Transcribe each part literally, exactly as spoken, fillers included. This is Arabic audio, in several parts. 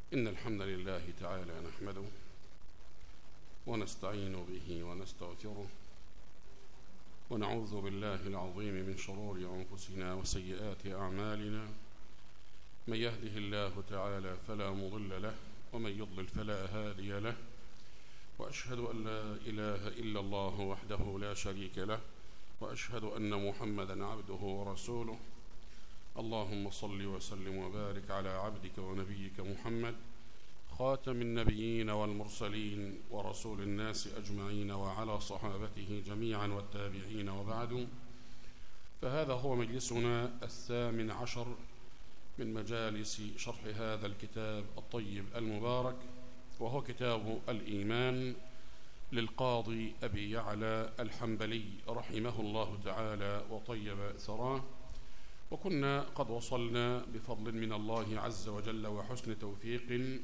إن الحمد لله تعالى نحمده ونستعين به ونستغفره ونعوذ بالله العظيم من شرور أنفسنا وسيئات أعمالنا. من يهده الله تعالى فلا مضل له ومن يضلل فلا هادي له، وأشهد أن لا إله إلا الله وحده لا شريك له، وأشهد أن محمدًا عبده ورسوله. اللهم صل وسلم وبارك على عبدك ونبيك محمد خاتم النبيين والمرسلين ورسول الناس أجمعين، وعلى صحابته جميعا والتابعين، وبعد. فهذا هو مجلسنا الثامن عشر من مجالس شرح هذا الكتاب الطيب المبارك، وهو كتاب الإيمان للقاضي أبي يعلى الحنبلي رحمه الله تعالى وطيب ثراه. وكنا قد وصلنا بفضل من الله عز وجل وحسن توفيق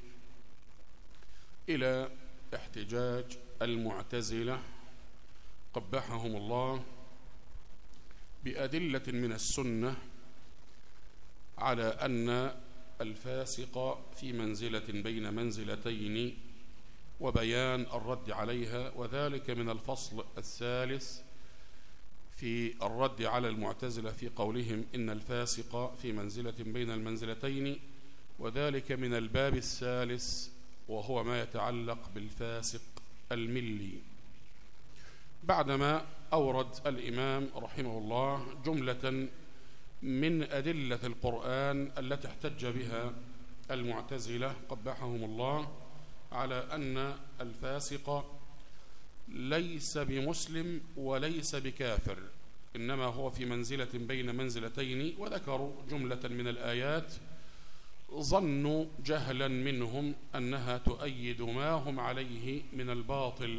إلى احتجاج المعتزلة قبحهم الله بأدلة من السنة على أن الفاسق في منزلة بين منزلتين، وبيان الرد عليها، وذلك من الفصل الثالث في الرد على المعتزلة في قولهم إن الفاسق في منزلة بين المنزلتين، وذلك من الباب الثالث وهو ما يتعلق بالفاسق الملي. بعدما أورد الإمام رحمه الله جملة من أدلة القرآن التي احتج بها المعتزلة قبحهم الله على أن الفاسق ليس بمسلم وليس بكافر، إنما هو في منزلة بين منزلتين، وذكروا جملة من الآيات ظنوا جهلا منهم أنها تؤيد ما هم عليه من الباطل.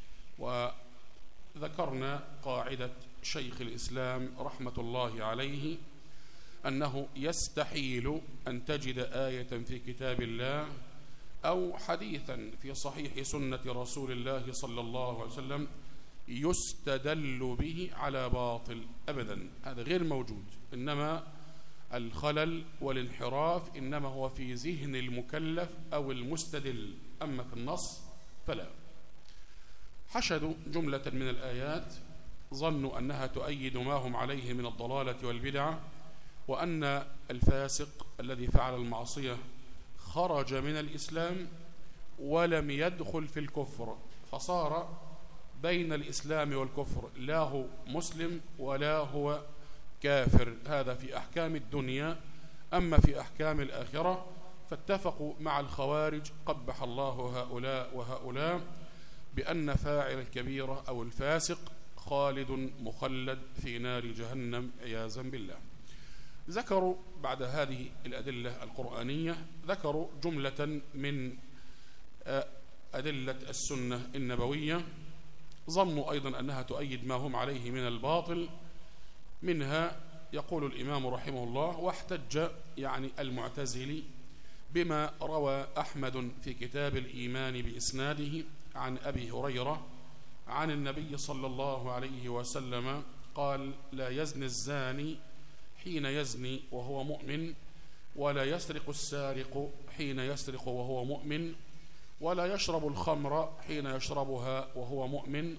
وذكرنا قاعدة شيخ الإسلام رحمة الله عليه أنه يستحيل أن تجد آية في كتاب الله أو حديثا في صحيح سنة رسول الله صلى الله عليه وسلم يستدل به على باطل أبدا، هذا غير موجود. إنما الخلل والانحراف إنما هو في ذهن المكلف أو المستدل، أما في النص فلا. حشدوا جملة من الآيات ظنوا أنها تؤيد ما هم عليه من الضلالة والبدعة، وأن الفاسق الذي فعل المعصية خرج من الإسلام ولم يدخل في الكفر، فصار بين الإسلام والكفر، لا هو مسلم ولا هو كافر. هذا في أحكام الدنيا. أما في أحكام الآخرة فاتفقوا مع الخوارج قبح الله هؤلاء وهؤلاء بأن فاعل الكبيرة أو الفاسق خالد مخلد في نار جهنم عياذا بالله. ذكروا بعد هذه الأدلة القرآنية ذكروا جملة من أدلة السنة النبوية ظنوا أيضا أنها تؤيد ما هم عليه من الباطل. منها يقول الإمام رحمه الله: واحتج يعني المعتزلي بما روى أحمد في كتاب الإيمان بإسناده عن أبي هريرة عن النبي صلى الله عليه وسلم قال: لا يزني الزاني حين يزني وهو مؤمن، ولا يسرق السارق حين يسرق وهو مؤمن، ولا يشرب الخمر حين يشربها وهو مؤمن،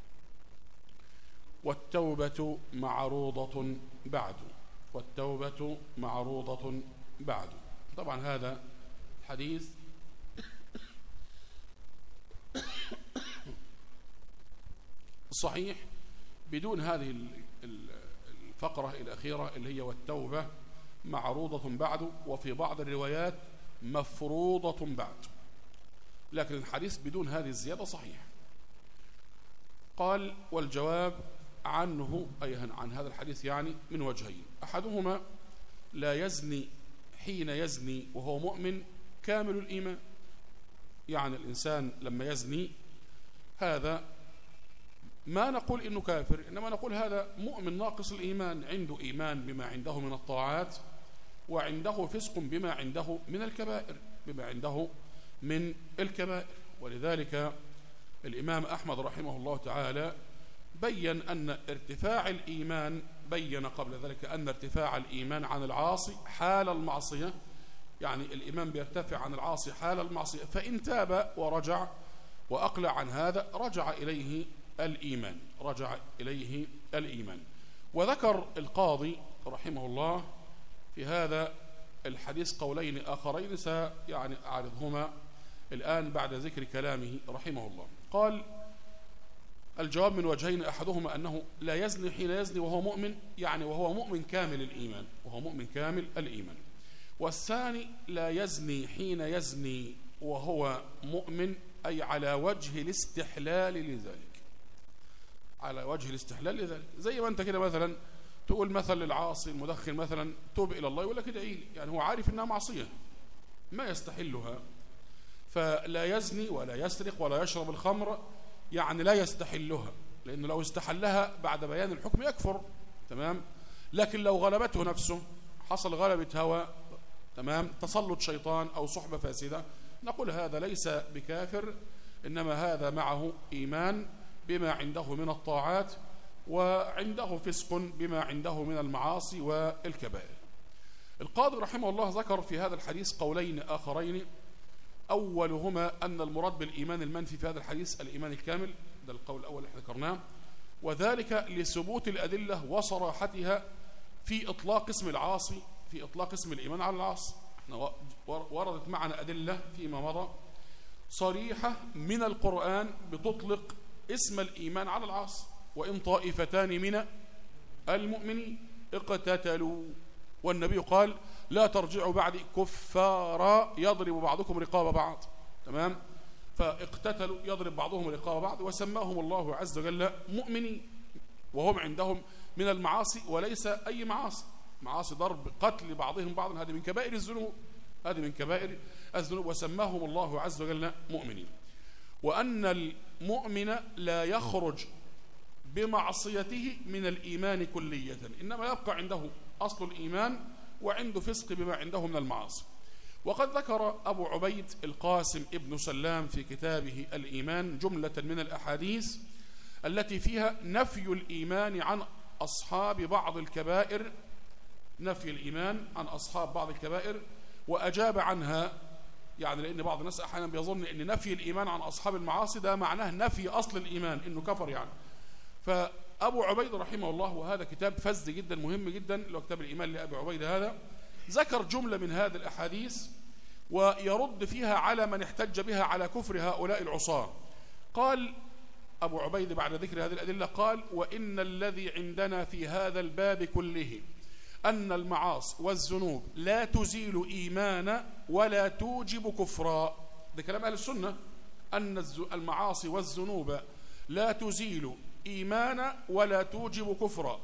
والتوبة معروضة بعد والتوبة معروضة بعد. طبعا هذا حديث صحيح بدون هذه الفقرة الأخيرة اللي هي والتوبة معروضة بعد، وفي بعض الروايات مفروضة بعد، لكن الحديث بدون هذه الزيادة صحيح. قال: والجواب عنه أي عن هذا الحديث يعني من وجهين: أحدهما لا يزني حين يزني وهو مؤمن كامل الإيمان، يعني الإنسان لما يزني هذا ما نقول إنه كافر، إنما نقول هذا مؤمن ناقص الإيمان، عنده إيمان بما عنده من الطاعات، وعنده فسق بما عنده من الكبائر بما عنده من الكبائر. ولذلك الإمام أحمد رحمه الله تعالى بيّن أن ارتفاع الإيمان، بيّن قبل ذلك أن ارتفاع الإيمان عن العاصي حال المعصية يعني الإيمان بيرتفع عن العاصي حال المعصية، فإن تاب ورجع وأقلع عن هذا رجع إليه الإيمان رجع إليه الإيمان. وذكر القاضي رحمه الله في هذا الحديث قولين آخرين سيعني أعرضهما الآن بعد ذكر كلامه رحمه الله. قال: الجواب من وجهين، أحدهما أنه لا يزني حين يزني وهو مؤمن، يعني وهو مؤمن كامل الإيمان وهو مؤمن كامل الإيمان. والثاني لا يزني حين يزني وهو مؤمن، أي على وجه الاستحلال لذلك على وجه الاستحلال لذلك زي ما أنت كده مثلا تقول مثل للعاصي المدخن مثلا توب إلى الله، يقول لك ادعي لي، يعني هو عارف إنها معصية ما يستحلها. فلا يزني ولا يسرق ولا يشرب الخمر، يعني لا يستحلها، لأنه لو استحلها بعد بيان الحكم يكفر. تمام. لكن لو غلبته نفسه، حصل غلبة هوى، تمام، تسلط شيطان أو صحبة فاسدة، نقول هذا ليس بكافر، إنما هذا معه إيمان بما عنده من الطاعات، وعنده فسق بما عنده من المعاصي والكبائر. القاضي رحمه الله ذكر في هذا الحديث قولين آخرين، أولهما أن المراد بالإيمان المنفي في هذا الحديث الإيمان الكامل، ده القول الأول اللي ذكرناه، وذلك لثبوت الأدلة وصراحتها في إطلاق اسم العاصي في إطلاق اسم الإيمان على العاصي. احنا وردت معنا أدلة فيما مضى صريحة من القرآن بتطلق اسم الإيمان على العاصي: وإن طائفتان من المؤمنين اقتتلوا، والنبي قال: لا ترجعوا بعد كفارا يضرب بعضكم رقاب بعض. تمام. فاقتتلوا يضرب بعضهم رقاب بعض، وسماهم الله عز وجل مؤمنين، وهم عندهم من المعاصي وليس أي معاصي، معاصي ضرب قتل بعضهم بعضا، هذه من كبائر الذنوب هذه من كبائر الذنوب وسماهم الله عز وجل مؤمنين. وأن المؤمن لا يخرج بمعصيته من الإيمان كلية، إنما يبقى عنده أصل الإيمان وعنده فسق بما عنده من المعاصي. وقد ذكر أبو عبيد القاسم ابن سلام في كتابه الإيمان جملة من الأحاديث التي فيها نفي الإيمان عن أصحاب بعض الكبائر نفي الإيمان عن أصحاب بعض الكبائر وأجاب عنها، يعني لأن بعض الناس أحيانا بيظن أن نفي الإيمان عن أصحاب المعاصي ده معناه نفي أصل الإيمان، إنه كفر يعني. فأبو عبيد رحمه الله، وهذا كتاب فز جدا مهم جدا اللي هو كتاب الإيمان لأبي عبيد، هذا ذكر جملة من هذه الأحاديث ويرد فيها على من احتج بها على كفر هؤلاء العصاة. قال أبو عبيد بعد ذكر هذه الأدلة قال: وإن الذي عندنا في هذا الباب كله أن المعاصي والذنوب لا تزيل إيمانا ولا توجب كفرا. ده كلام أهل السنة، أن المعاصي والذنوب لا تزيل إيمانا ولا توجب كفرا،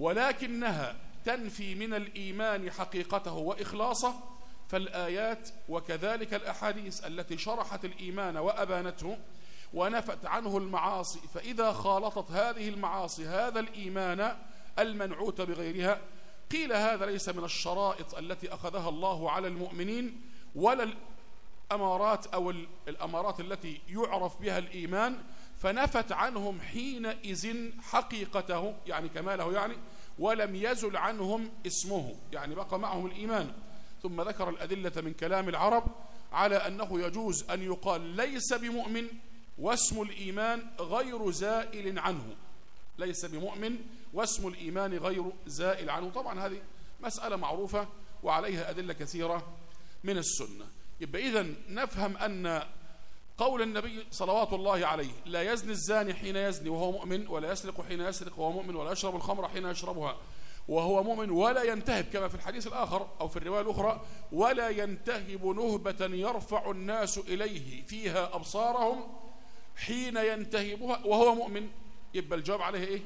ولكنها تنفي من الإيمان حقيقته وإخلاصه. فالآيات وكذلك الأحاديث التي شرحت الإيمان وأبانته ونفت عنه المعاصي، فإذا خالطت هذه المعاصي هذا الإيمان المنعوت بغيرها، قيل هذا ليس من الشرائط التي أخذها الله على المؤمنين، ولا الأمارات أو الأمارات التي يعرف بها الإيمان، فنفت عنهم حينئذ حقيقته يعني كماله يعني، ولم يزل عنهم اسمه يعني بقى معهم الإيمان. ثم ذكر الأدلة من كلام العرب على أنه يجوز أن يقال ليس بمؤمن واسم الإيمان غير زائل عنه، ليس بمؤمن واسم الإيمان غير زائل عنه. طبعا هذه مسألة معروفة وعليها أدلة كثيرة من السنة. يبقى إذن نفهم أن قول النبي صلوات الله عليه: لا يزني الزاني حين يزني وهو مؤمن، ولا يسرق حين يسرق وهو مؤمن، ولا يشرب الخمر حين يشربها وهو مؤمن، ولا ينتهب كما في الحديث الآخر أو في الرواية الأخرى: ولا ينتهب نهبة يرفع الناس إليه فيها أبصارهم حين ينتهبها وهو مؤمن. يبقى الجواب عليه إيه؟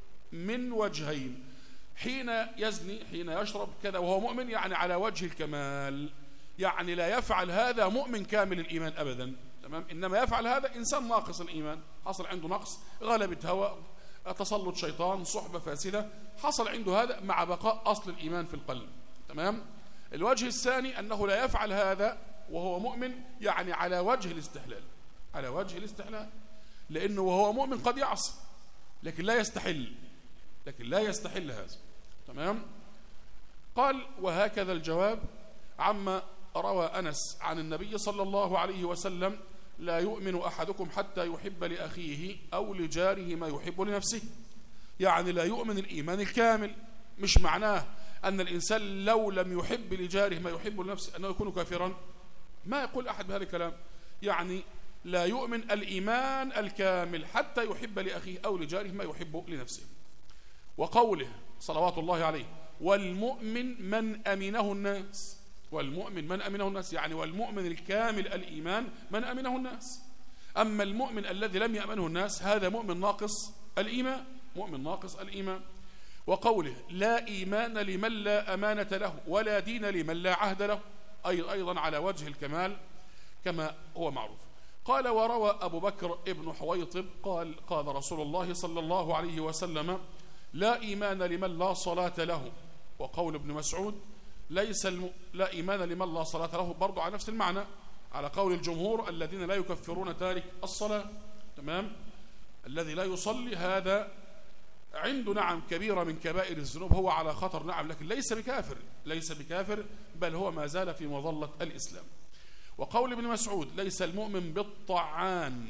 من وجهين: حين يزني حين يشرب كذا وهو مؤمن، يعني على وجه الكمال، يعني لا يفعل هذا مؤمن كامل الإيمان أبدا. تمام. إنما يفعل هذا إنسان ناقص الإيمان، حصل عنده نقص، غلبة هوى، تسلط شيطان، صحبة فاسدة، حصل عنده هذا مع بقاء أصل الإيمان في القلب. تمام. الوجه الثاني أنه لا يفعل هذا وهو مؤمن، يعني على وجه الاستحلال على وجه الاستحلال لأنه وهو مؤمن قد يعصي لكن لا يستحل لكن لا يستحل هذا. تمام. قال: وهكذا الجواب عما روى أنس عن النبي صلى الله عليه وسلم: لا يؤمن أحدكم حتى يحب لأخيه أو لجاره ما يحب لنفسه. يعني لا يؤمن الإيمان الكامل، مش معناه أن الإنسان لو لم يحب لجاره ما يحب لنفسه أنه يكون كافرا، ما يقول أحد بهذا الكلام. يعني لا يؤمن الإيمان الكامل حتى يحب لأخيه أو لجاره ما يحب لنفسه. وقوله صلوات الله عليه: والمؤمن من أمنه الناس. والمؤمن من أمنه الناس يعني والمؤمن الكامل الإيمان من أمنه الناس. أما المؤمن الذي لم يأمنه الناس هذا مؤمن ناقص الإيمان، مؤمن ناقص الإيمان. وقوله: لا إيمان لمن لا أمانة له ولا دين لمن لا عهد له، أي أيضا على وجه الكمال كما هو معروف. قال: وروى أبو بكر ابن حويطب قال: قال رسول الله صلى الله عليه وسلم: لا إيمان لمن لا صلاة له. وقول ابن مسعود: ليس الم... لا إيمان لمن لا صلاة له، برضو على نفس المعنى، على قول الجمهور الذين لا يكفرون تارك الصلاة. تمام؟ الذي لا يصلي هذا عنده نعم كبيرة من كبائر الذنوب، هو على خطر نعم، لكن ليس بكافر، ليس بكافر، بل هو ما زال في مظلة الإسلام. وقول ابن مسعود: ليس المؤمن بالطعان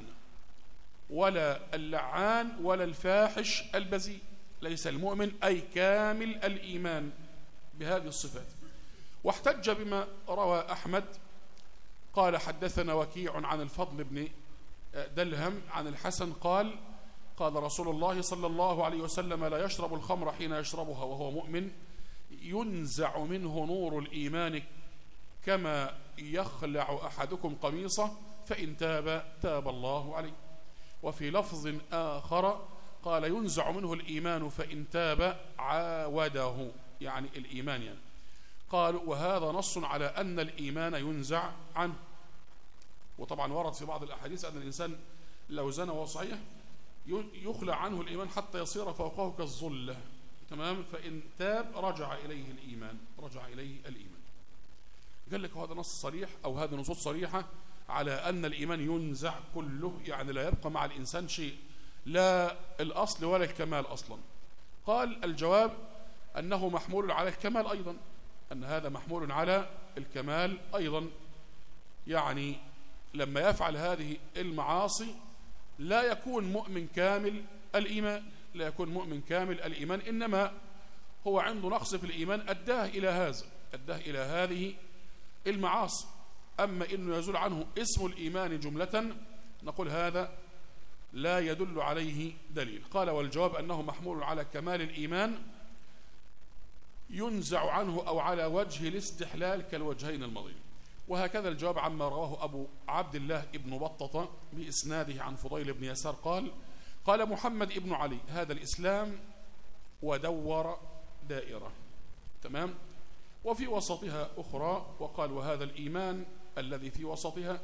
ولا اللعان ولا الفاحش البذيء. ليس المؤمن أي كامل الإيمان بهذه الصفات. واحتج بما روى أحمد قال: حدثنا وكيع عن الفضل بن دلهم عن الحسن قال: قال رسول الله صلى الله عليه وسلم: لا يشرب الخمر حين يشربها وهو مؤمن ينزع منه نور الإيمان كما يخلع أحدكم قميصه فإن تاب تاب الله عليه. وفي لفظ آخر قال: ينزع منه الإيمان فإن تاب عاوده، يعني الإيمان يعني. قالوا: وهذا نص على أن الإيمان ينزع عنه. وطبعا ورد في بعض الأحاديث أن الإنسان لو زنى وهو صحيح يخلع عنه الإيمان حتى يصير فوقه كالظلة. تمام؟ فإن تاب رجع إليه الإيمان، رجع إليه الإيمان. قال لك هذا نص صريح أو هذه نصوص صريحة على أن الإيمان ينزع كله، يعني لا يبقى مع الإنسان شيء، لا الأصل ولا الكمال أصلا. قال: الجواب أنه محمول على الكمال أيضا، أن هذا محمول على الكمال أيضا. يعني لما يفعل هذه المعاصي لا يكون مؤمن كامل الإيمان، لا يكون مؤمن كامل الإيمان، إنما هو عنده نقص في الإيمان أداه إلى هذا، أداه إلى هذه المعاصي. أما إنه يزول عنه اسم الإيمان جملة نقول هذا لا يدل عليه دليل. قال: والجواب أنه محمول على كمال الإيمان ينزع عنه أو على وجه الاستحلال كالوجهين الماضيين. وهكذا الجواب عما رواه أبو عبد الله ابن بطة بإسناده عن فضيل بن يسار قال: قال محمد ابن علي: هذا الإسلام ودور دائرة. تمام؟ وفي وسطها أخرى، وقال: وهذا الإيمان الذي في وسطها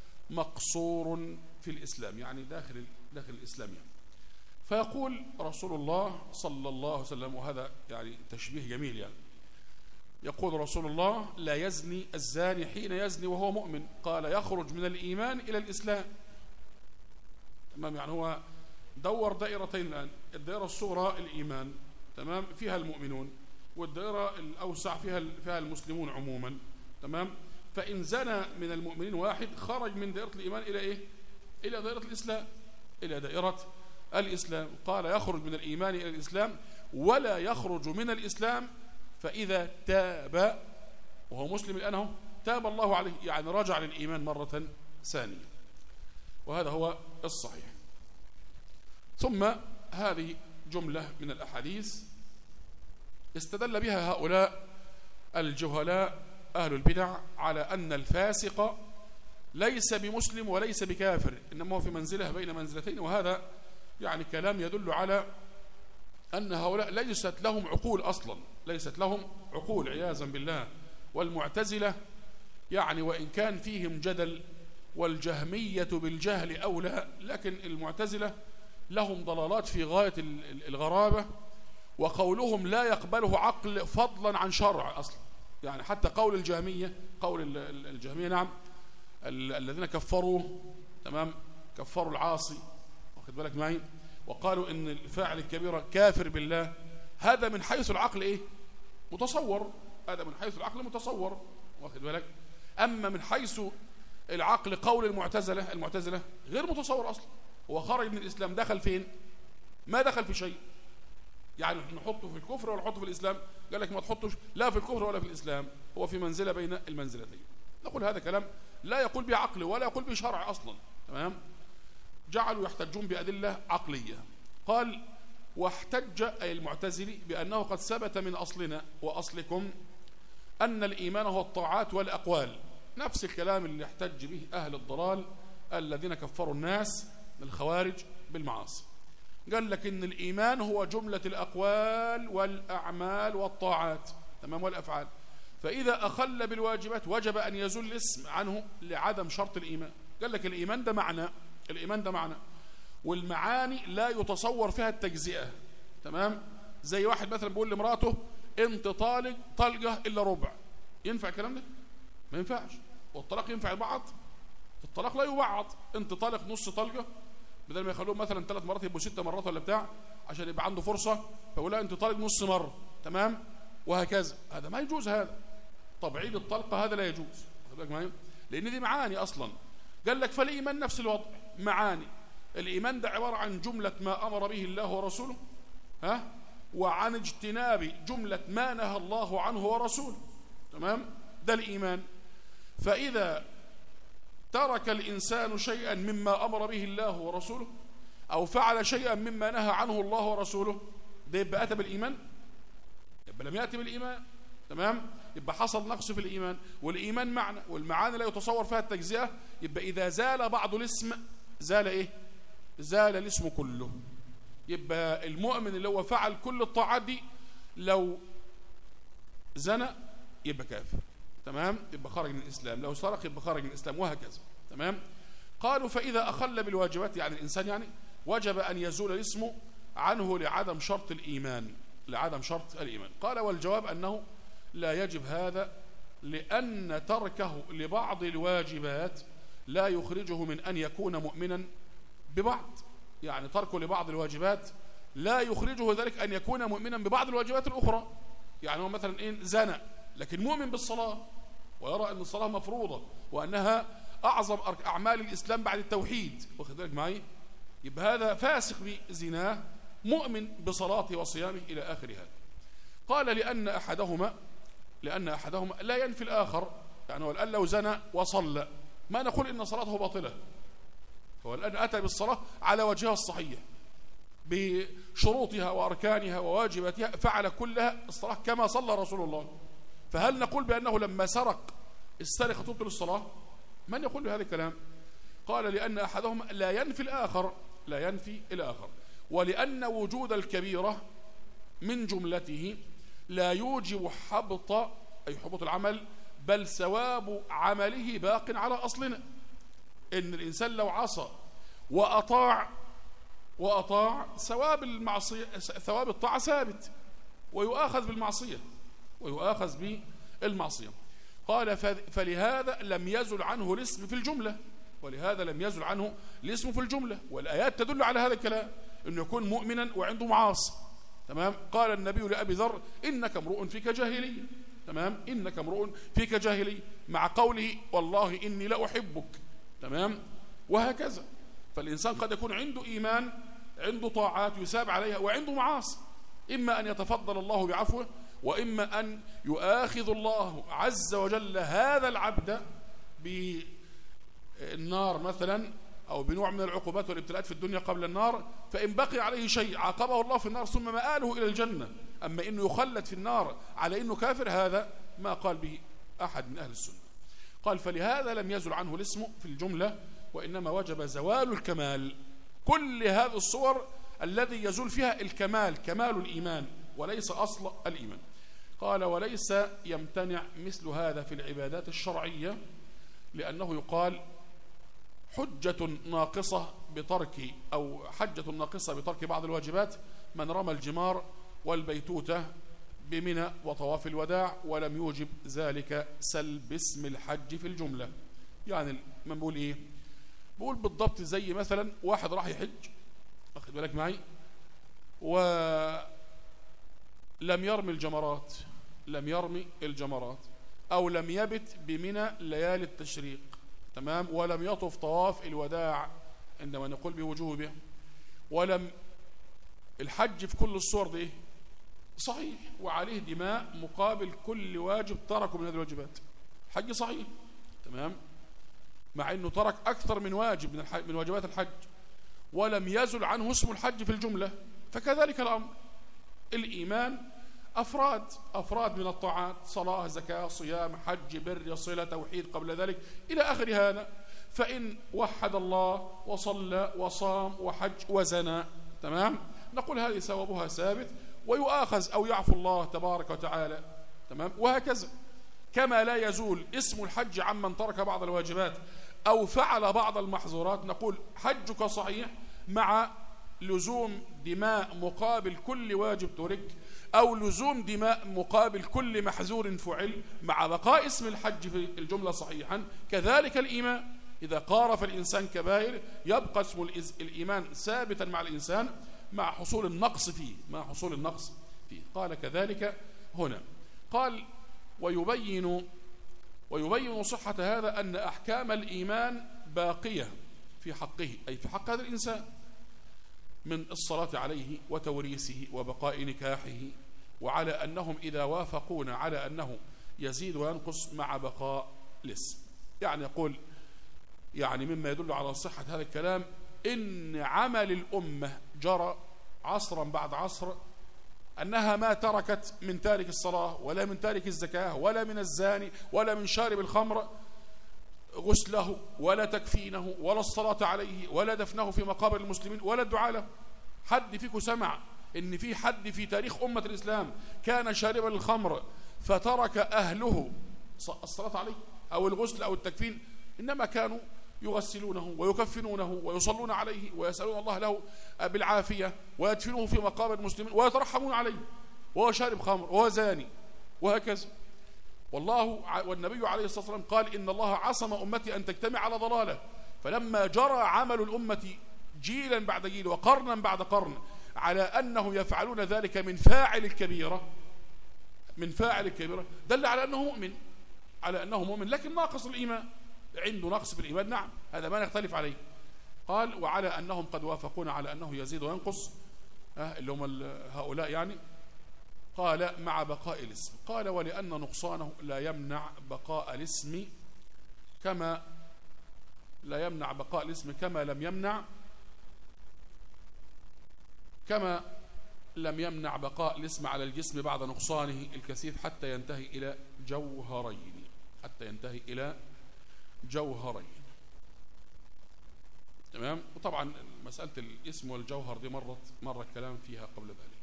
مقصور في الإسلام، يعني داخل داخل الإسلام يعني. فيقول رسول الله صلى الله عليه وسلم، وهذا يعني تشبيه جميل يعني، يقول رسول الله: لا يزني الزاني حين يزني وهو مؤمن، قال: يخرج من الإيمان إلى الإسلام. تمام؟ يعني هو دور دائرتين الآن، الدائرة الصغرى الإيمان، تمام، فيها المؤمنون، والدائرة الأوسع فيها فيها المسلمون عموما. تمام؟ فإن زنى من المؤمنين واحد خرج من دائرة الإيمان إلى إيه؟ إلى دائرة الإسلام، إلى دائرة الإسلام. قال: يخرج من الإيمان إلى الإسلام ولا يخرج من الإسلام فإذا تاب وهو مسلم الآن هو تاب الله عليه، يعني رجع للإيمان مرة ثانية. وهذا هو الصحيح. ثم هذه جملة من الأحاديث استدل بها هؤلاء الجهلاء أهل البدع على أن الفاسق ليس بمسلم وليس بكافر، إنما هو في منزلة بين منزلتين. وهذا يعني كلام يدل على أن هؤلاء ليست لهم عقول أصلا، ليست لهم عقول عياذا بالله. والمعتزلة يعني وإن كان فيهم جدل، والجهمية بالجهل أولى، لكن المعتزلة لهم ضلالات في غاية الغرابة، وقولهم لا يقبله عقل فضلا عن شرع أصلا. يعني حتى قول الجهمية، قول الجهمية نعم الذين كفروا، تمام، كفروا العاصي، واخد بالك معي، وقالوا إن الفاعل الكبيرة كافر بالله، هذا من حيث العقل إيه؟ متصور، هذا من حيث العقل متصور، واخد بالك. أما من حيث العقل قول المعتزلة المعتزلة غير متصور أصلا، هو خرج من الإسلام، دخل فين؟ ما دخل في شيء. يعني نحطه في الكفر ولا نحطه في الإسلام؟ قال لك ما تحطش لا في الكفر ولا في الإسلام، هو في منزلة بين المنزلتين. نقول هذا كلام لا يقول به عقل ولا يقول به شرع أصلا. تمام؟ جعلوا يحتجون بأدلة عقلية. قال واحتج أي المعتزلي بأنه قد ثبت من أصلنا وأصلكم أن الإيمان هو الطاعات والأقوال، نفس الكلام اللي يحتج به أهل الضلال الذين كفروا الناس من الخوارج بالمعاصي. قال لك إن الإيمان هو جملة الأقوال والأعمال والطاعات، تمام، والأفعال، فإذا أخل بالواجبات وجب أن يزول الاسم عنه لعدم شرط الإيمان. قال لك الإيمان ده معنى، الإيمان ده معنى، والمعاني لا يتصور فيها التجزئة. تمام؟ زي واحد مثلا بيقول لمراته انت طالق طلقة إلا ربع، ينفع الكلام ده؟ ما ينفعش. والطلاق ينفع بعض؟ الطلاق لا يبعض. انت طالق نص طلقة، بدل ما يخلوهم مثلا ثلاث مرات يبقوا ست مرات ولا بتاع عشان يبقى عنده فرصة، فيقول لها انت طالق نص مرة، تمام، وهكذا. هذا ما يجوز، هذا تبعيد الطلقة هذا لا يجوز، لأن دي معاني أصلا. قال لك فالإيمان نفس الوضع، معاني. الإيمان ده عبارة عن جملة ما أمر به الله ورسوله، ها، وعن اجتناب جملة ما نهى الله عنه ورسوله. تمام؟ ده الإيمان. فإذا ترك الإنسان شيئا مما أمر به الله ورسوله أو فعل شيئا مما نهى عنه الله ورسوله، ده يبقى أتى بالإيمان؟ يبقى لم يأتي بالإيمان. تمام؟ يبقى حصل نقص في الإيمان. والإيمان معنى، والمعاني لا يتصور فيها التجزئة. يبقى إذا زال بعض الاسم زال إيه؟ زال الاسم كله. يبقى المؤمن اللي هو فعل كل الطاعات دي لو زنى يبقى كافر، تمام، يبقى خرج من الإسلام، لو سرق يبقى خرج من الإسلام، وهكذا. تمام؟ قالوا فإذا أخل بالواجبات، يعني الإنسان يعني وجب أن يزول الاسم عنه لعدم شرط الإيمان، لعدم شرط الإيمان. قال والجواب أنه لا يجب هذا، لأن تركه لبعض الواجبات لا يخرجه من أن يكون مؤمنا ببعض. يعني تركه لبعض الواجبات لا يخرجه ذلك أن يكون مؤمنا ببعض الواجبات الأخرى. يعني هو مثلا إيه زنى لكن مؤمن بالصلاة ويرى أن الصلاة مفروضة وأنها أعظم أعمال الإسلام بعد التوحيد، واخد بالك معي؟ يبقى هذا فاسق بزناه مؤمن بصلاته وصيامه إلى آخر هذا. قال لأن أحدهما لأن أحدهما لا ينفي الآخر. يعني هو الآن لو زنى وصلى ما نقول إن صلاته باطلة، هو الآن أتى بالصلاة على وجهها الصحيح بشروطها وأركانها وواجباتها، فعل كلها الصلاة كما صلى رسول الله. فهل نقول بأنه لما سرق السرقة تبطل الصلاة؟ من يقول بهذا الكلام؟ قال لأن أحدهما لا ينفي الآخر، لا ينفي الآخر، ولأن وجود الكبيرة من جملته لا يوجب حبط أي حبط العمل، بل ثواب عمله باق على أصلنا. إن الإنسان لو عصى وأطاع وأطاع ثواب المعصية، ثواب الطاعة ثابت، ويؤاخذ بالمعصية ويؤاخذ بالمعصية. قال فلهذا لم يزل عنه الاسم في الجملة، ولهذا لم يزل عنه الاسم في الجملة، والآيات تدل على هذا الكلام، إنه يكون مؤمنا وعنده معاصي. تمام؟ قال النبي لأبي ذر إنك امرؤ فيك جاهلية. تمام؟ إنك امرؤ فيك جاهلية، مع قوله والله إني لأحبك. تمام؟ وهكذا. فالإنسان قد يكون عنده إيمان، عنده طاعات يساب عليها، وعنده معاصي، إما أن يتفضل الله بعفوه، وإما أن يؤاخذ الله عز وجل هذا العبد بالنار مثلا، أو بنوع من العقوبات والابتلاءات في الدنيا قبل النار، فإن بقي عليه شيء عاقبه الله في النار ثم مآله إلى الجنة. أما إنه يخلد في النار على إنه كافر، هذا ما قال به أحد من أهل السنة. قال فلهذا لم يزل عنه الاسم في الجملة، وإنما وجب زوال الكمال. كل هذه الصور الذي يزول فيها الكمال، كمال الإيمان، وليس أصل الإيمان. قال وليس يمتنع مثل هذا في العبادات الشرعية، لأنه يقال حجة ناقصة بترك أو حجة ناقصة بترك بعض الواجبات من رمى الجمار والبيتوتة بمنى وطواف الوداع ولم يوجب ذلك سلب اسم الحج في الجملة. يعني من بقول إيه؟ بقول بالضبط زي مثلا واحد راح يحج، أخذ بالك معي، ولم يرمي الجمرات لم يرمي الجمرات أو لم يبت بمنى ليالي التشريق، تمام، ولم يطف طواف الوداع عندما نقول بوجوبه، ولم الحج في كل الصور دي صحيح، وعليه دماء مقابل كل واجب تركه من هذه الواجبات، الحج صحيح، تمام، مع أنه ترك أكثر من واجب من, الحج من واجبات الحج، ولم يزل عنه اسم الحج في الجملة. فكذلك الأمر، الإيمان أفراد أفراد من الطاعات، صلاة، زكاة، صيام، حج، بر، صلة، توحيد قبل ذلك إلى آخر هذا. فإن وحد الله وصلى وصام وحج وزنى، تمام، نقول هذه ثوابها ثابت ويؤاخذ أو يعفو الله تبارك وتعالى، تمام، وهكذا. كما لا يزول اسم الحج عمن ترك بعض الواجبات أو فعل بعض المحظورات، نقول حجك صحيح مع لزوم دماء مقابل كل واجب ترك، أو لزوم دماء مقابل كل محظور فعل، مع بقاء اسم الحج في الجملة صحيحا. كذلك الإيمان، إذا قارف الإنسان كبائر يبقى اسم الإيمان ثابتا مع الإنسان مع حصول النقص فيه مع حصول النقص فيه. قال كذلك هنا، قال ويبين ويبين صحة هذا أن أحكام الإيمان باقية في حقه، أي في حق هذا الإنسان، من الصلاة عليه وتوريثه وبقاء نكاحه، وعلى أنهم إذا وافقونا على أنه يزيد وينقص مع بقاء الاسم. يعني يقول يعني مما يدل على صحة هذا الكلام إن عمل الأمة جرى عصرا بعد عصر أنها ما تركت من تارك الصلاة ولا من تارك الزكاة ولا من الزاني ولا من شارب الخمر غسله ولا تكفينه ولا الصلاة عليه ولا دفنه في مقابر المسلمين ولا الدعاء له. حد فيكم سمع إن في حد في تاريخ أمة الإسلام كان شاربا للخمر فترك أهله الصلاة عليه أو الغسل أو التكفين؟ إنما كانوا يغسلونه ويكفنونه ويصلون عليه ويسألون الله له بالعافية ويدفنوه في مقابر المسلمين ويترحمون عليه وهو شارب خمر وهو زاني وهكذا. والله والنبي عليه الصلاة والسلام قال إن الله عصم أمتي أن تجتمع على ضلاله. فلما جرى عمل الأمة جيلا بعد جيل وقرنا بعد قرن على أنهم يفعلون ذلك من فاعل الكبيرة من فاعل الكبيرة دل على أنه مؤمن على أنه مؤمن لكن ناقص الإيمان، عنده نقص في الإيمان، نعم، هذا ما نختلف عليه. قال وعلى أنهم قد وافقون على أنه يزيد وينقص، اللي هم هؤلاء يعني. قال مع بقاء الاسم. قال ولأن نقصانه لا يمنع بقاء الاسم كما لا يمنع بقاء الاسم كما لم يمنع كما لم يمنع بقاء الاسم على الجسم بعد نقصانه الكثيف حتى ينتهي إلى جوهرين حتى ينتهي إلى جوهرين تمام. وطبعا مسألة الاسم والجوهر دي مرت مر الكلام فيها قبل ذلك.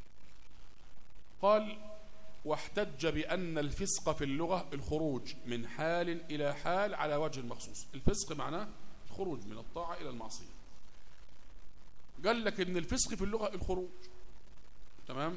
قال واحتج بأن الفسق في اللغة الخروج من حال إلى حال على وجه مخصوص. الفسق معناه الخروج من الطاعة إلى المعصية. قال لك إن الفسق في اللغة الخروج، تمام،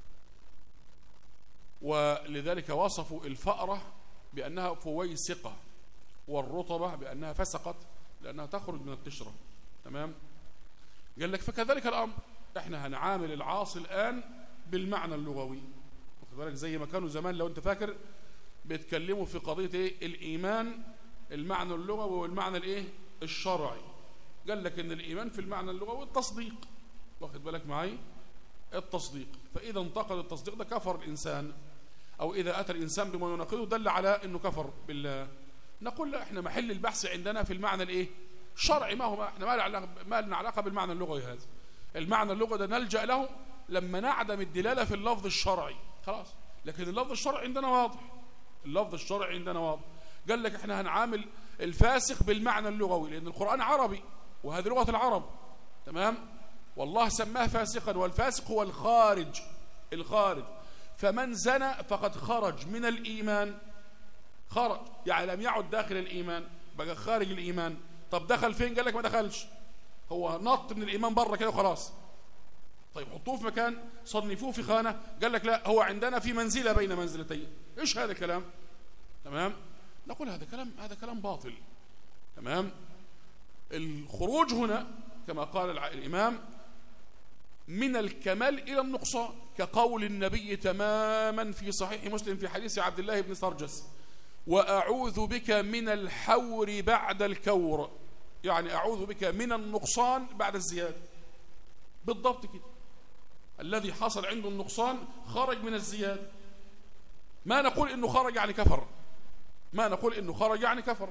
ولذلك وصفوا الفأرة بأنها فويسقة والرطبة بأنها فسقت لأنها تخرج من القشرة، تمام. قال لك فكذلك الأمر، احنا هنعامل العاصي الآن بالمعنى اللغوي، واخد بالك، زي ما كانوا زمان لو انت فاكر بيتكلموا في قضية ايه الإيمان المعنى اللغوي والمعنى الايه الشرعي. قال لك ان الإيمان في المعنى اللغوي التصديق، واخد بالك معي، التصديق. فإذا انتقد التصديق ده كفر الإنسان، أو إذا أتى الإنسان بما يناقضه دل على أنه كفر بالله. نقول لا، احنا محل البحث عندنا في المعنى الايه الشرعي، ما هو ما احنا ما لنا علاقة بالمعنى اللغوي. هذا المعنى اللغوي ده نلجأ له لما نعدم الدلالة في اللفظ الشرعي، خلاص. لكن اللفظ الشرعي عندنا واضح، اللفظ الشرعي عندنا واضح. قال لك احنا هنعامل الفاسق بالمعنى اللغوي لأن القرآن عربي وهذه لغة العرب، تمام. والله سماه فاسقا، والفاسق هو الخارج الخارج فمن زنى فقد خرج من الإيمان، خرج يعني لم يعد داخل الإيمان، بقى خارج الإيمان. طب دخل فين؟ قال لك ما دخلش، هو نط من الإيمان بره كده وخلاص. طيب حطوه في مكان، صنفوه في خانة، قال لك لا، هو عندنا في منزلة بين منزلتين. ايش هذا الكلام؟ تمام. نقول هذا كلام هذا كلام باطل، تمام. الخروج هنا كما قال الإمام من الكمال إلى النقصان، كقول النبي تماما في صحيح مسلم في حديث عبد الله بن سرجس وأعوذ بك من الحور بعد الكور، يعني أعوذ بك من النقصان بعد الزيادة. بالضبط كده، الذي حصل عنده النقصان خرج من الزيادة. ما نقول إنه خرج يعني كفر، ما نقول إنه خرج يعني كفر.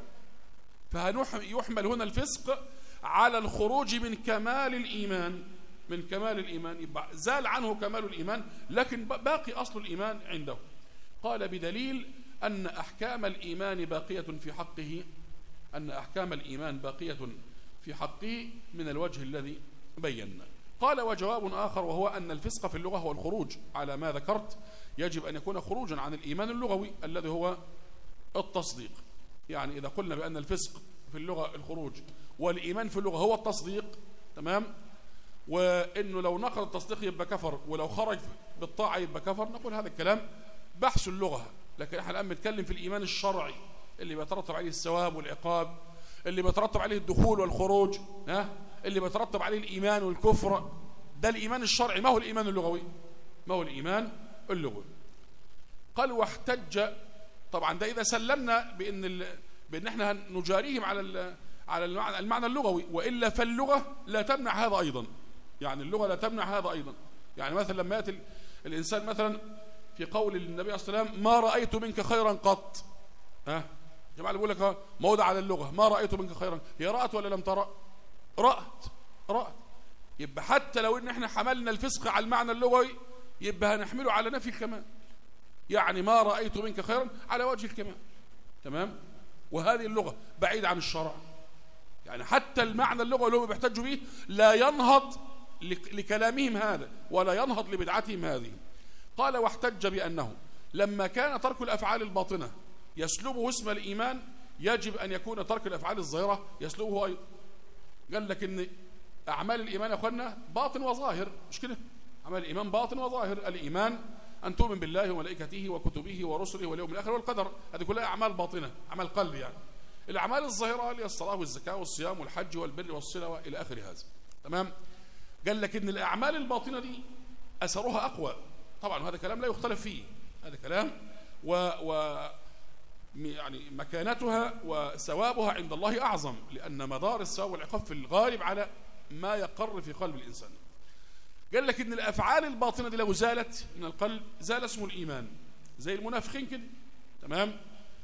فيحمل هنا الفسق على الخروج من كمال الإيمان، من كمال الإيمان، يبقى زال عنه كمال الإيمان لكن باقي أصل الإيمان عنده. قال بدليل أن أحكام الإيمان باقية في حقه، أن أحكام الإيمان باقية في حقه من الوجه الذي بينا. قال وجواب آخر وهو أن الفسق في اللغة هو الخروج على ما ذكرت، يجب أن يكون خروجا عن الإيمان اللغوي الذي هو التصديق. يعني إذا قلنا بأن الفسق في اللغة الخروج والإيمان في اللغة هو التصديق، تمام، وإنه لو نقض التصديق يبقى كفر، ولو خرج بالطاعة يبقى كفر، نقول هذا الكلام بحث اللغة. لكن احنا الآن بنتكلم في الإيمان الشرعي اللي بيترتب عليه الثواب والعقاب، اللي بيترتب عليه الدخول والخروج، ها، اللي بيترتب عليه الإيمان والكفر. ده الإيمان الشرعي، ما هو الإيمان اللغوي؟ ما هو الإيمان اللغوي؟ قال واحتج، طبعا ده إذا سلمنا بأن ال... بأن احنا نجاريهم على ال... على المعنى, المعنى اللغوي، وإلا فاللغة لا تمنع هذا أيضا. يعني اللغة لا تمنع هذا أيضا. يعني مثلا لما يأتي الإنسان مثلا في قول النبي صلى الله عليه وسلم ما رأيت منك خيرا قط، ها، جماعة بيقول لك موضع على اللغة ما رأيت منك خيرا، هي رأت ولا لم ترى؟ رأت، رأت. يبقى حتى لو ان احنا حملنا الفسق على المعنى اللغوي يبقى هنحمله على نفي الكمال. يعني ما رأيت منك خيرا على وجه الكمال، تمام. وهذه اللغة بعيدة عن الشرع، يعني حتى المعنى اللغوي اللي هم بيحتجوا به لا ينهض لكلامهم هذا ولا ينهض لبدعتهم هذه. قال واحتج بأنه لما كان ترك الأفعال الباطنة يسلبه اسم الإيمان يجب أن يكون ترك الأفعال الظاهرة يسلبه أيضا. قال لك إن أعمال الإيمان يا أخوانا باطن وظاهر، مش كده؟ أعمال الإيمان باطن وظاهر. الإيمان أن تؤمن بالله وملائكته وكتبه ورسله واليوم الآخر والقدر، هذه كلها أعمال باطنة، أعمال قلب. يعني الأعمال الظاهرة هي الصلاة والزكاة والصيام والحج والبر والصلة وإلى آخر هذا، تمام. قال لك إن الأعمال الباطنة دي أثرها أقوى، طبعا هذا كلام لا يختلف فيه، هذا كلام و, و يعني مكانتها وثوابها عند الله أعظم، لأن مدار الثواب والعقاب في الغالب على ما يقر في قلب الإنسان. قال لك إن الأفعال الباطنة دي لو زالت من القلب زال اسم الإيمان، زي المنافقين كده، تمام.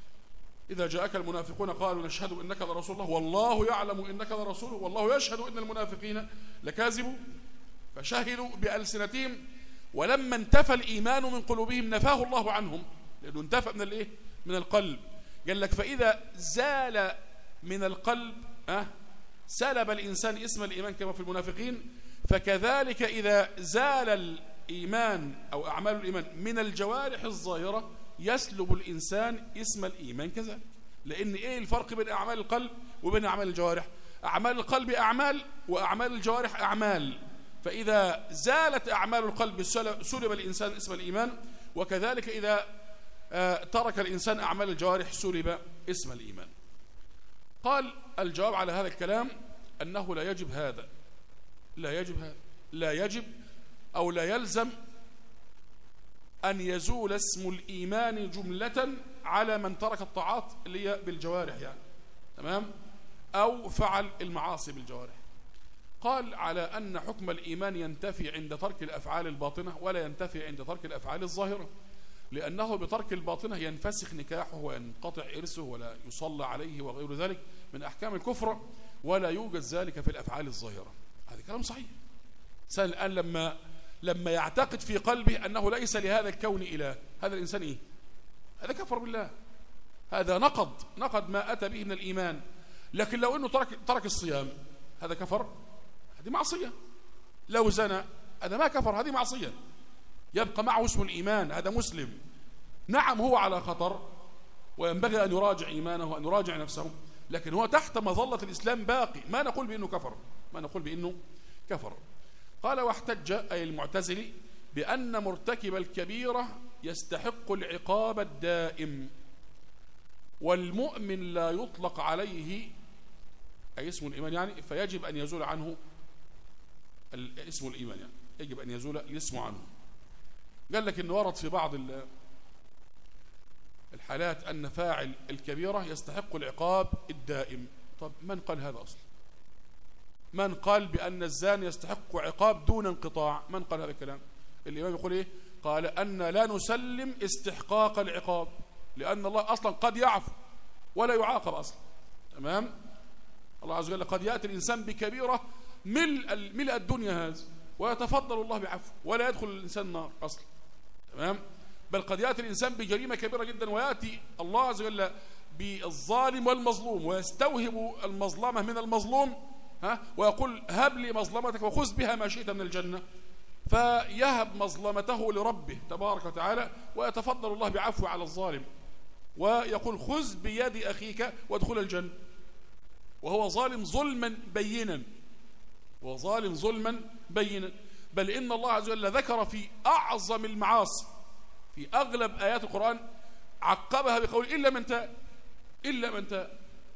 إذا جاءك المنافقون قالوا نشهد إنك لرسول الله والله يعلم إنك لرسوله والله يشهد إن المنافقين لكاذبون، فشهدوا بألسنتهم ولما انتفى الإيمان من قلوبهم نفاه الله عنهم، لأنه انتفى من الإيه؟ من القلب. قال لك فإذا زال من القلب أه سلب الإنسان اسم الإيمان كما في المنافقين، فكذلك إذا زال الإيمان أو أعمال الإيمان من الجوارح الظاهرة يسلب الإنسان اسم الإيمان كذلك. لأن إيه الفرق بين أعمال القلب وبين أعمال الجوارح؟ أعمال القلب أعمال وأعمال الجوارح أعمال، فإذا زالت أعمال القلب سلب الإنسان اسم الإيمان، وكذلك إذا ترك الإنسان أعمال الجوارح سلب اسم الإيمان. قال الجواب على هذا الكلام أنه لا يجب هذا، لا يجب هذا، لا يجب أو لا يلزم أن يزول اسم الإيمان جملة على من ترك الطاعات اللي هي بالجوارح، يعني تمام، أو فعل المعاصي بالجوارح. قال على أن حكم الإيمان ينتفي عند ترك الأفعال الباطنة ولا ينتفي عند ترك الأفعال الظاهرة، لأنه بترك الباطنة ينفسخ نكاحه وينقطع إرثه ولا يصلى عليه وغير ذلك من أحكام الكفر، ولا يوجد ذلك في الأفعال الظاهرة. هذا كلام صحيح. الإنسان الآن لما لما يعتقد في قلبه أنه ليس لهذا الكون إله، هذا الإنسان إيه؟ هذا كفر بالله، هذا نقض نقض ما أتى به من الإيمان. لكن لو أنه ترك ترك الصيام هذا كفر، هذه معصية. لو زنى هذا ما كفر، هذه معصية، يبقى معه اسم الإيمان، هذا مسلم. نعم هو على خطر وينبغي أن يراجع إيمانه وأن يراجع نفسه، لكن هو تحت مظلة الإسلام باقي، ما نقول بأنه كفر، ما نقول بأنه كفر. قال واحتج أي المعتزلي بأن مرتكب الكبيرة يستحق العقاب الدائم، والمؤمن لا يطلق عليه أي اسم الإيمان، يعني فيجب أن يزول عنه اسم الإيمان، يعني يجب أن يزول الاسم عنه. قال لك إنه ورد في بعض الحالات أن فاعل الكبيرة يستحق العقاب الدائم. طب من قال هذا أصلا؟ من قال بأن الزاني يستحق عقاب دون انقطاع؟ من قال هذا الكلام؟ الإمام يقول إيه؟ قال أن لا نسلم استحقاق العقاب، لأن الله أصلا قد يعفو ولا يعاقب أصلا. تمام؟ الله عز وجل قد يأتي الإنسان بكبيرة ملء ملء الدنيا هذا ويتفضل الله بعفو ولا يدخل الإنسان النار أصلا. تمام؟ بل قد يأتي الإنسان بجريمة كبيرة جدا ويأتي الله عز وجل بالظالم والمظلوم ويستوهب المظلمة من المظلوم، ها، ويقول هب لي مظلمتك وخذ بها ما شئت من الجنة، فيهب مظلمته لربه تبارك وتعالى ويتفضل الله بعفو على الظالم ويقول خذ بيد أخيك وادخل الجنة، وهو ظالم ظلما بينا، وظالم ظلما بينا. بل إن الله عز وجل ذكر في أعظم المعاصي في أغلب آيات القرآن عقبها بقول إلا من تاب، إلا من تاب.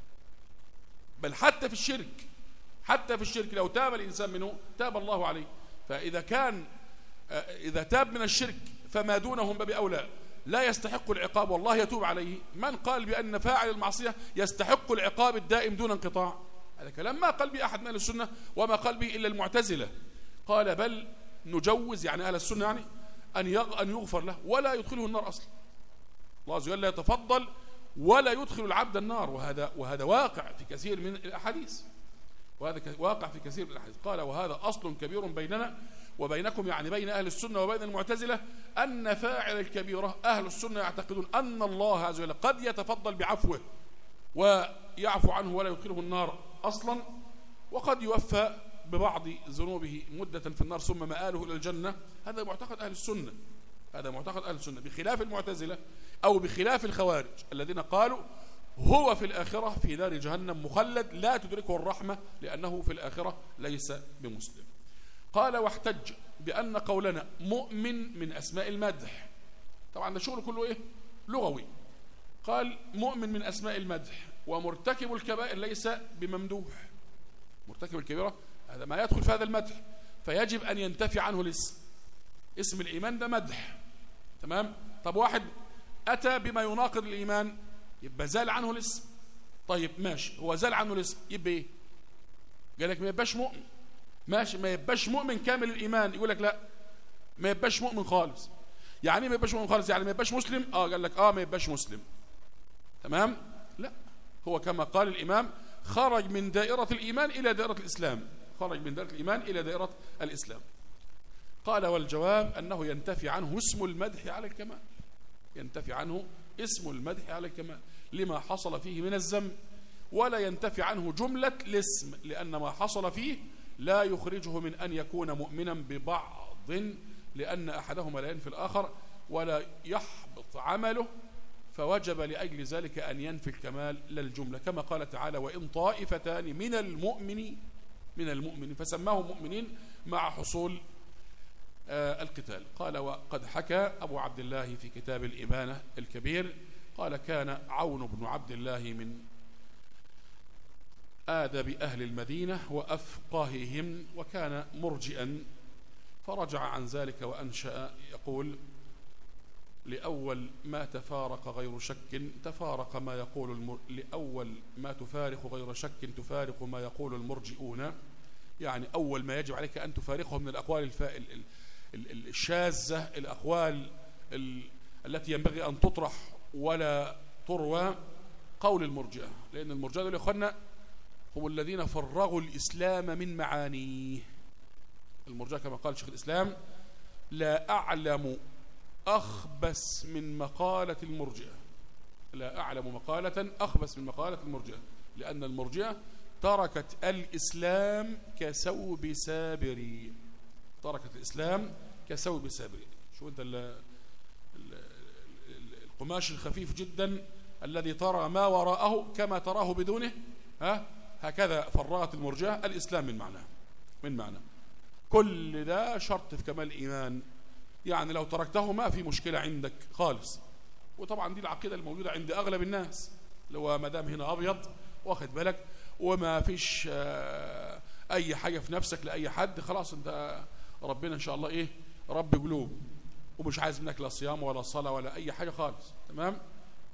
بل حتى في الشرك، حتى في الشرك لو تاب الإنسان منه تاب الله عليه. فإذا كان إذا تاب من الشرك فما دونهم باب أولى لا يستحق العقاب والله يتوب عليه. من قال بأن فاعل المعصية يستحق العقاب الدائم دون انقطاع؟ هذا كلام ما قال به أحد من أهل السنة وما قال به إلا المعتزلة. قال بل نجوز، يعني أهل السنة يعني أن أن يغفر له ولا يدخله النار أصلا. الله عز وجل يتفضل ولا يدخل العبد النار، وهذا وهذا واقع في كثير من الأحاديث، وهذا واقع في كثير من الأحاديث. قال وهذا أصل كبير بيننا وبينكم، يعني بين أهل السنة وبين المعتزلة، أن فاعل الكبيرة أهل السنة يعتقدون أن الله عز وجل قد يتفضل بعفوه ويعفو عنه ولا يدخله النار أصلا، وقد يوفى ببعض ذنوبه مدة في النار ثم مآله إلى الجنة. هذا معتقد أهل السنة، هذا معتقد أهل السنة، بخلاف المعتزلة أو بخلاف الخوارج الذين قالوا هو في الآخرة في نار جهنم مخلد لا تدركه الرحمة لأنه في الآخرة ليس بمسلم. قال واحتج بأن قولنا مؤمن من أسماء المدح. طبعا ده شغل كله إيه؟ لغوي. قال مؤمن من أسماء المدح، ومرتكب الكبائر ليس بممدوح. مرتكب الكبيرة هذا ما يدخل في هذا المدح، فيجب أن ينتفي عنه الاسم. اسم الإيمان ده مدح، تمام؟ طب واحد أتى بما يناقض الإيمان يبقى زال عنه الاسم. طيب ماشي، هو زال عنه الاسم يبقى إيه؟ قال لك ما يبقاش مؤمن. ماشي، ما يبقاش مؤمن كامل الإيمان. يقول لك لا، ما يبقاش مؤمن خالص. يعني ما يبقاش مؤمن خالص، يعني ما يبقاش مسلم. اه قال لك اه ما يبقاش مسلم، تمام؟ لا، هو كما قال الإمام خرج من دائرة الإيمان إلى دائرة الإسلام، خرج من دائرة الإيمان إلى دائرة الإسلام. قال والجواب أنه ينتفي عنه اسم المدح على الكمال، ينتفي عنه اسم المدح على الكمال لما حصل فيه من الذم، ولا ينتفي عنه جملة الاسم لأن ما حصل فيه لا يخرجه من أن يكون مؤمنا ببعض، لأن أحدهما لا ينفي الآخر ولا يحبط عمله، فوجب لأجل ذلك أن ينفي الكمال للجملة، كما قال تعالى وإن طائفتان من المؤمنين من المؤمنين فسماهم مؤمنين مع حصول آه القتال. قال وقد حكى أبو عبد الله في كتاب الإبانة الكبير قال كان عون بن عبد الله من آدب أهل المدينة وأفقههم، وكان مرجئا فرجع عن ذلك وأنشأ يقول لأول ما تفارق غير شك تفارق ما يقول المر... لأول ما تفارق غير شك تفارق ما يقول المرجئون، يعني أول ما يجب عليك أن تفارقه من الأقوال الفا... ال... ال... الشاذة، الأقوال ال... التي ينبغي أن تطرح ولا تروى، قول المرجئة، لأن المرجئة دول يا أخوانا هم الذين فرغوا الإسلام من معانيه. المرجئة كما قال شيخ الإسلام لا أعلم أخبث من مقالة المرجئة، لا أعلم مقالة أخبث من مقالة المرجئة، لأن المرجئة تركت الإسلام كثوب سابري، تركت الإسلام كثوب سابري. شو أنت ال ال القماش الخفيف جدا الذي ترى ما وراءه كما تراه بدونه، ها هكذا فرغت المرجئة الإسلام من معناه، من معناه. كل ده شرط في كمال الإيمان، يعني لو تركته ما في مشكلة عندك خالص. وطبعا دي العقيدة الموجودة عند أغلب الناس، لو ما دام هنا أبيض واخد بالك وما فيش أي حاجة في نفسك لأي حد، خلاص أنت ربنا إن شاء الله إيه رب قلوب، ومش عايز منك لا صيام ولا صلاة ولا أي حاجة خالص، تمام؟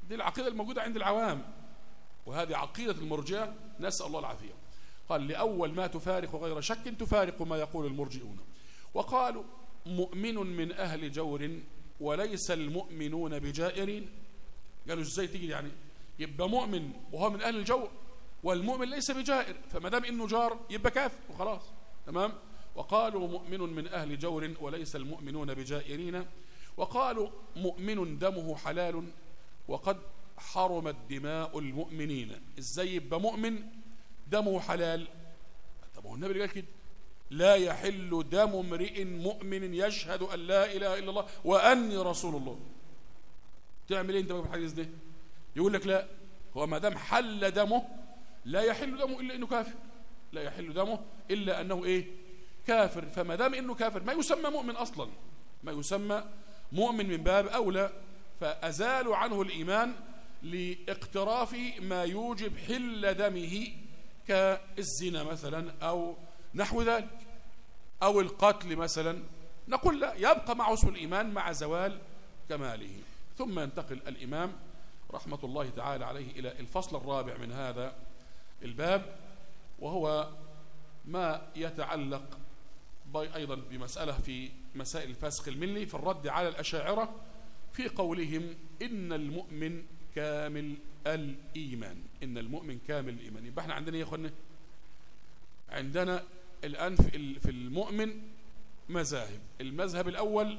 دي العقيدة الموجودة عند العوام، وهذه عقيدة المرجئة، نسأل الله العافية. قال لأول ما تفارق غير شك تفارق ما يقول المرجئون. وقالوا مؤمن من أهل جور وليس المؤمنون بجائرين. قالوا ازاي تيجي يعني يبقى مؤمن وهو من أهل الجور والمؤمن ليس بجائر، فما دام انه جار يبقى كافر وخلاص. تمام. وقالوا مؤمن من أهل جور وليس المؤمنون بجائرين. وقالوا مؤمن دمه حلال وقد حرمت دماء المؤمنين. ازاي يبقى مؤمن دمه حلال؟ طب هو النبي قال كده لا يحل دم امرئ مؤمن يشهد ان لا اله الا الله واني رسول الله. تعمل ايه انت بقى في الحديث ده؟ يقول لك لا، هو ما دام حل دمه لا يحل دمه الا انه كافر، لا يحل دمه الا انه ايه؟ كافر. فما دام انه كافر ما يسمى مؤمن اصلا، ما يسمى مؤمن من باب اولى. فازالوا عنه الايمان لاقتراف ما يوجب حل دمه كالزنا مثلا او نحو ذلك او القتل مثلا. نقول لا، يبقى معه اسم الايمان مع زوال كماله. ثم ينتقل الامام رحمه الله تعالى عليه الى الفصل الرابع من هذا الباب، وهو ما يتعلق ايضا بمساله في مسائل الفاسق الملي في الرد على الاشاعره في قولهم ان المؤمن كامل الايمان، ان المؤمن كامل الايمان. يبقى احنا عندنا ايه يا اخوانا؟ عندنا الان في المؤمن مذاهب. المذهب الاول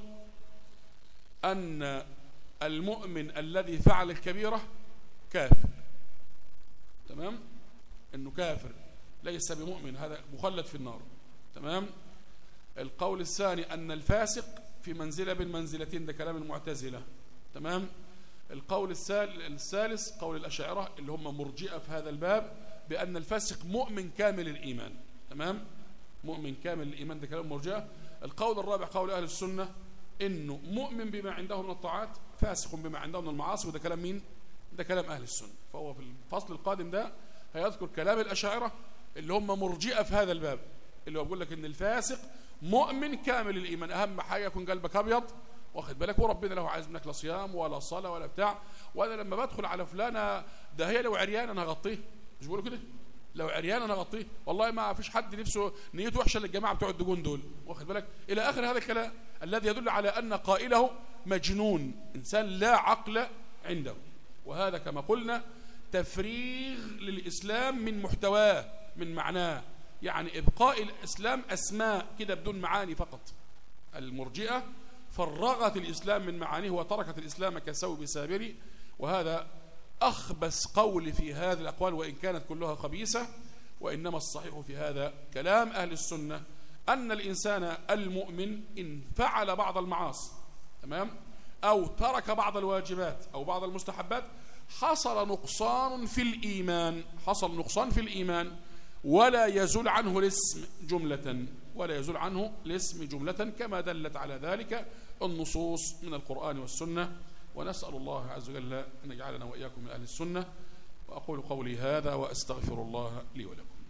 ان المؤمن الذي فعل الكبيره كافر. تمام؟ انه كافر ليس بمؤمن، هذا مخلد في النار. تمام؟ القول الثاني ان الفاسق في منزله بين منزلتين، ده كلام المعتزله. تمام؟ القول الثالث قول الاشاعره اللي هم مرجئه في هذا الباب، بان الفاسق مؤمن كامل الايمان. تمام؟ مؤمن كامل الايمان، ده كلام مرجئه. القول الرابع قول اهل السنه انه مؤمن بما عنده من الطاعات فاسق بما عنده من المعاصي، وده كلام مين؟ ده كلام اهل السنه. فهو في الفصل القادم ده هيذكر كلام الاشاعره اللي هم مرجئه في هذا الباب، اللي هو بيقول لك ان الفاسق مؤمن كامل الايمان. اهم حاجه يكون قلبك ابيض، واخد بالك، وربنا لو عايز منك لا صيام ولا صلاه ولا بتاع. وانا لما بدخل على فلانه ده هي لو عريان انا هغطيه، مش بيقولوا كده؟ لو عريان انا هغطيه، والله ما فيش حد نفسه نيته وحشه للجماعه بتوع الدجون دول، واخد بالك، الى اخر هذا الكلام الذي يدل على ان قائله مجنون، انسان لا عقل عنده. وهذا كما قلنا تفريغ للاسلام من محتواه من معناه، يعني ابقاء الاسلام اسماء كده بدون معاني فقط. المرجئه فرغت الإسلام من معانيه وتركت الإسلام كثوب سابري، وهذا أخبث قول في هذه الأقوال وإن كانت كلها خبيثة. وإنما الصحيح في هذا كلام أهل السنة أن الإنسان المؤمن إن فعل بعض المعاصي، تمام، أو ترك بعض الواجبات أو بعض المستحبات حصل نقصان في الإيمان، حصل نقصان في الإيمان ولا يزول عنه الاسم جملة، ولا يزول عنه الاسم جملة كما دلت على ذلك النصوص من القرآن والسنة. ونسأل الله عز وجل أن يجعلنا وإياكم من أهل السنة. وأقول قولي هذا وأستغفر الله لي ولكم.